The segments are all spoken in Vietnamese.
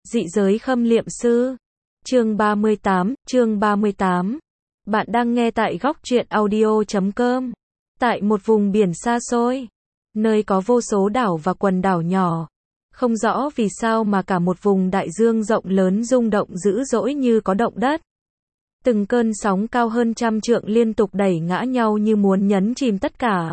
Dị giới khâm liệm sư. Chương 38. Bạn đang nghe tại góc truyện audio.com. Tại một vùng biển xa xôi, nơi có vô số đảo và quần đảo nhỏ. Không rõ vì sao mà cả một vùng đại dương rộng lớn rung động dữ dội như có động đất. Từng cơn sóng cao hơn 100 trượng liên tục đẩy ngã nhau như muốn nhấn chìm tất cả.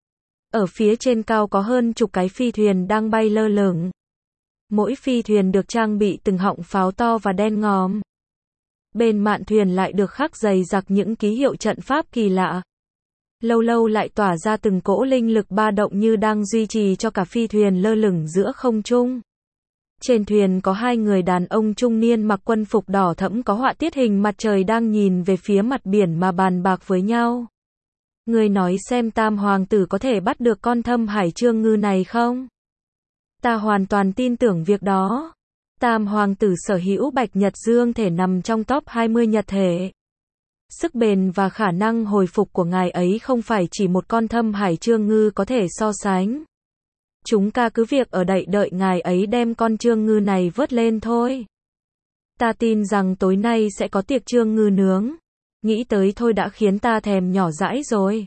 Ở phía trên cao có hơn chục cái phi thuyền đang bay lơ lửng. Mỗi phi thuyền được trang bị từng họng pháo to và đen ngòm. Bên mạn thuyền lại được khắc dày đặc những ký hiệu trận pháp kỳ lạ. Lâu lâu lại tỏa ra từng cỗ linh lực ba động như đang duy trì cho cả phi thuyền lơ lửng giữa không trung. Trên thuyền có hai người đàn ông trung niên mặc quân phục đỏ thẫm có họa tiết hình mặt trời đang nhìn về phía mặt biển mà bàn bạc với nhau. Người nói xem Tam Hoàng tử có thể bắt được con Thâm Hải Trương Ngư này không? Ta hoàn toàn tin tưởng việc đó. Tam Hoàng tử sở hữu Bạch Nhật Dương thể nằm trong top 20 nhật thể. Sức bền và khả năng hồi phục của ngài ấy không phải chỉ một con Thâm Hải Trương Ngư có thể so sánh. Chúng ta cứ việc ở đợi ngài ấy đem con Trương Ngư này vớt lên thôi. Ta tin rằng tối nay sẽ có tiệc Trương Ngư nướng. Nghĩ tới thôi đã khiến ta thèm nhỏ dãi rồi.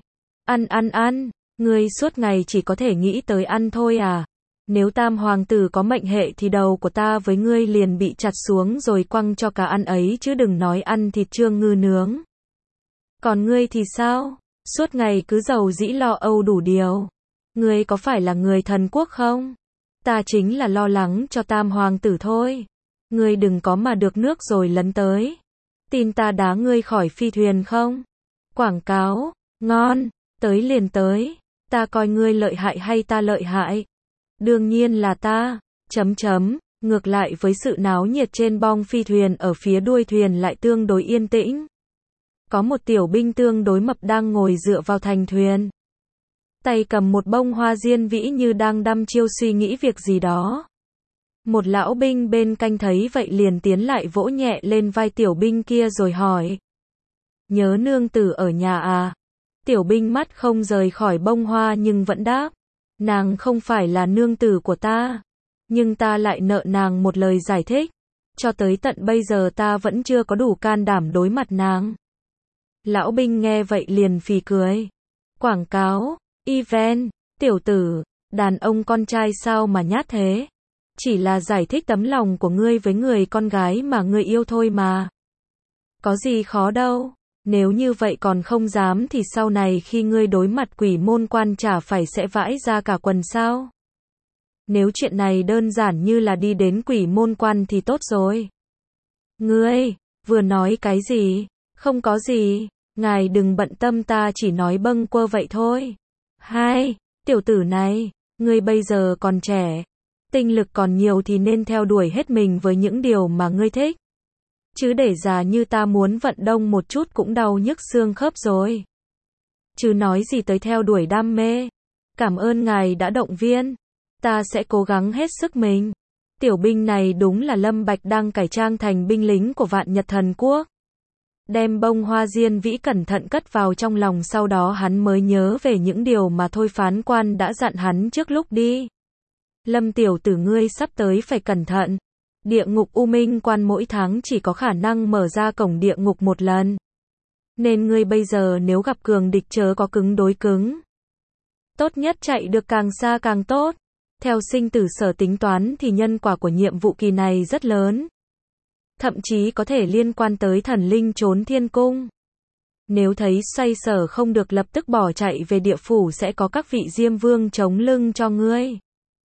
Ăn. Ngươi suốt ngày chỉ có thể nghĩ tới ăn thôi à? Nếu Tam Hoàng tử có mệnh hệ thì đầu của ta với ngươi liền bị chặt xuống rồi quăng cho cả ăn ấy chứ đừng nói ăn thịt Trương Ngư nướng. Còn ngươi thì sao? Suốt ngày cứ giàu dĩ lo âu đủ điều. Ngươi có phải là người thần quốc không? Ta chính là lo lắng cho Tam Hoàng tử thôi. Ngươi đừng có mà được nước rồi lấn tới. Tin ta đá ngươi khỏi phi thuyền không? Quảng cáo, ngon, tới liền tới. Ta coi ngươi lợi hại hay ta lợi hại? Đương nhiên là ta. Ngược lại với sự náo nhiệt trên bong phi thuyền ở phía đuôi thuyền lại tương đối yên tĩnh. Có một tiểu binh tương đối mập đang ngồi dựa vào thành thuyền. Tay cầm một bông hoa diên vĩ như đang đăm chiêu suy nghĩ việc gì đó. Một lão binh bên cạnh thấy vậy liền tiến lại vỗ nhẹ lên vai tiểu binh kia rồi hỏi. Nhớ nương tử ở nhà à? Tiểu binh mắt không rời khỏi bông hoa nhưng vẫn đáp. Nàng không phải là nương tử của ta. Nhưng ta lại nợ nàng một lời giải thích. Cho tới tận bây giờ ta vẫn chưa có đủ can đảm đối mặt nàng. Lão binh nghe vậy liền phì cười. Quảng cáo, event, tiểu tử, đàn ông con trai sao mà nhát thế? Chỉ là giải thích tấm lòng của ngươi với người con gái mà ngươi yêu thôi mà. Có gì khó đâu. Nếu như vậy còn không dám thì sau này khi ngươi đối mặt Quỷ Môn Quan chả phải sẽ vãi ra cả quần sao? Nếu chuyện này đơn giản như là đi đến Quỷ Môn Quan thì tốt rồi. Ngươi, vừa nói cái gì? Không có gì, ngài đừng bận tâm ta chỉ nói bâng quơ vậy thôi. Hai, tiểu tử này, ngươi bây giờ còn trẻ. Tinh lực còn nhiều thì nên theo đuổi hết mình với những điều mà ngươi thích. Chứ để già như ta muốn vận động một chút cũng đau nhức xương khớp rồi. Chứ nói gì tới theo đuổi đam mê. Cảm ơn ngài đã động viên. Ta sẽ cố gắng hết sức mình. Tiểu binh này đúng là Lâm Bạch đang cải trang thành binh lính của Vạn Nhật Thần Quốc. Đem bông hoa diên vĩ cẩn thận cất vào trong lòng sau đó hắn mới nhớ về những điều mà thôi phán quan đã dặn hắn trước lúc đi. Lâm tiểu tử ngươi sắp tới phải cẩn thận. Địa ngục U Minh Quan mỗi tháng chỉ có khả năng mở ra cổng địa ngục một lần. Nên ngươi bây giờ nếu gặp cường địch chớ có cứng đối cứng. Tốt nhất chạy được càng xa càng tốt. Theo sinh tử sở tính toán thì nhân quả của nhiệm vụ kỳ này rất lớn. Thậm chí có thể liên quan tới thần linh trốn thiên cung. Nếu thấy xoay sở không được lập tức bỏ chạy về địa phủ sẽ có các vị diêm vương chống lưng cho ngươi.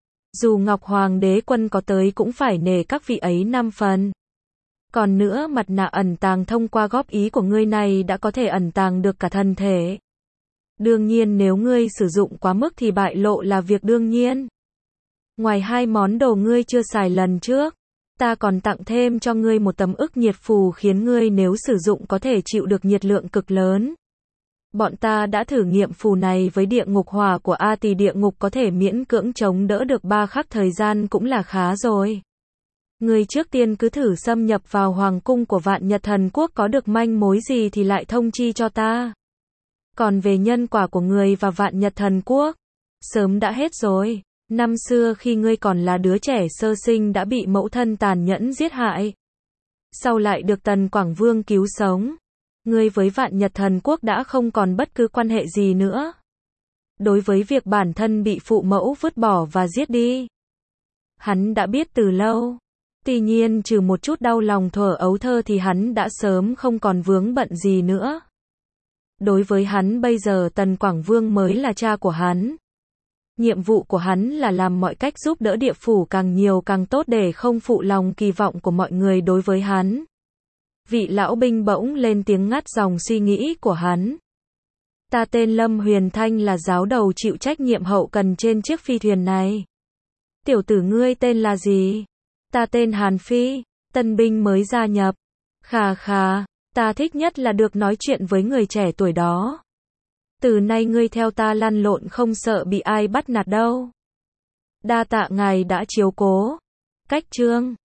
Dù Ngọc Hoàng đế quân có tới cũng phải nể các vị ấy 5 phần. Còn nữa mặt nạ ẩn tàng thông qua góp ý của ngươi này đã có thể ẩn tàng được cả thân thể. Đương nhiên nếu ngươi sử dụng quá mức thì bại lộ là việc đương nhiên. Ngoài hai món đồ ngươi chưa xài lần trước, ta còn tặng thêm cho ngươi một tấm ức nhiệt phù khiến ngươi nếu sử dụng có thể chịu được nhiệt lượng cực lớn. Bọn ta đã thử nghiệm phù này với địa ngục hỏa của A Tỳ địa ngục có thể miễn cưỡng chống đỡ được 3 khắc thời gian cũng là khá rồi. Ngươi trước tiên cứ thử xâm nhập vào hoàng cung của Vạn Nhật Thần Quốc có được manh mối gì thì lại thông chi cho ta. Còn về nhân quả của người và Vạn Nhật Thần Quốc, sớm đã hết rồi. Năm xưa khi ngươi còn là đứa trẻ sơ sinh đã bị mẫu thân tàn nhẫn giết hại. Sau lại được Tần Quảng Vương cứu sống. Ngươi với Vạn Nhật Thần Quốc đã không còn bất cứ quan hệ gì nữa. Đối với việc bản thân bị phụ mẫu vứt bỏ và giết đi, hắn đã biết từ lâu. Tuy nhiên trừ một chút đau lòng thuở ấu thơ thì hắn đã sớm không còn vướng bận gì nữa. Đối với hắn bây giờ Tần Quảng Vương mới là cha của hắn. Nhiệm vụ của hắn là làm mọi cách giúp đỡ địa phủ càng nhiều càng tốt để không phụ lòng kỳ vọng của mọi người đối với hắn. Vị lão binh bỗng lên tiếng ngắt dòng suy nghĩ của hắn. Ta tên Lâm Huyền Thanh là giáo đầu chịu trách nhiệm hậu cần trên chiếc phi thuyền này. Tiểu tử ngươi tên là gì? Ta tên Hàn Phi, tân binh mới gia nhập. Khà khà, ta thích nhất là được nói chuyện với người trẻ tuổi đó. Từ nay ngươi theo ta lăn lộn không sợ bị ai bắt nạt đâu. Đa tạ ngài đã chiếu cố. Cách chương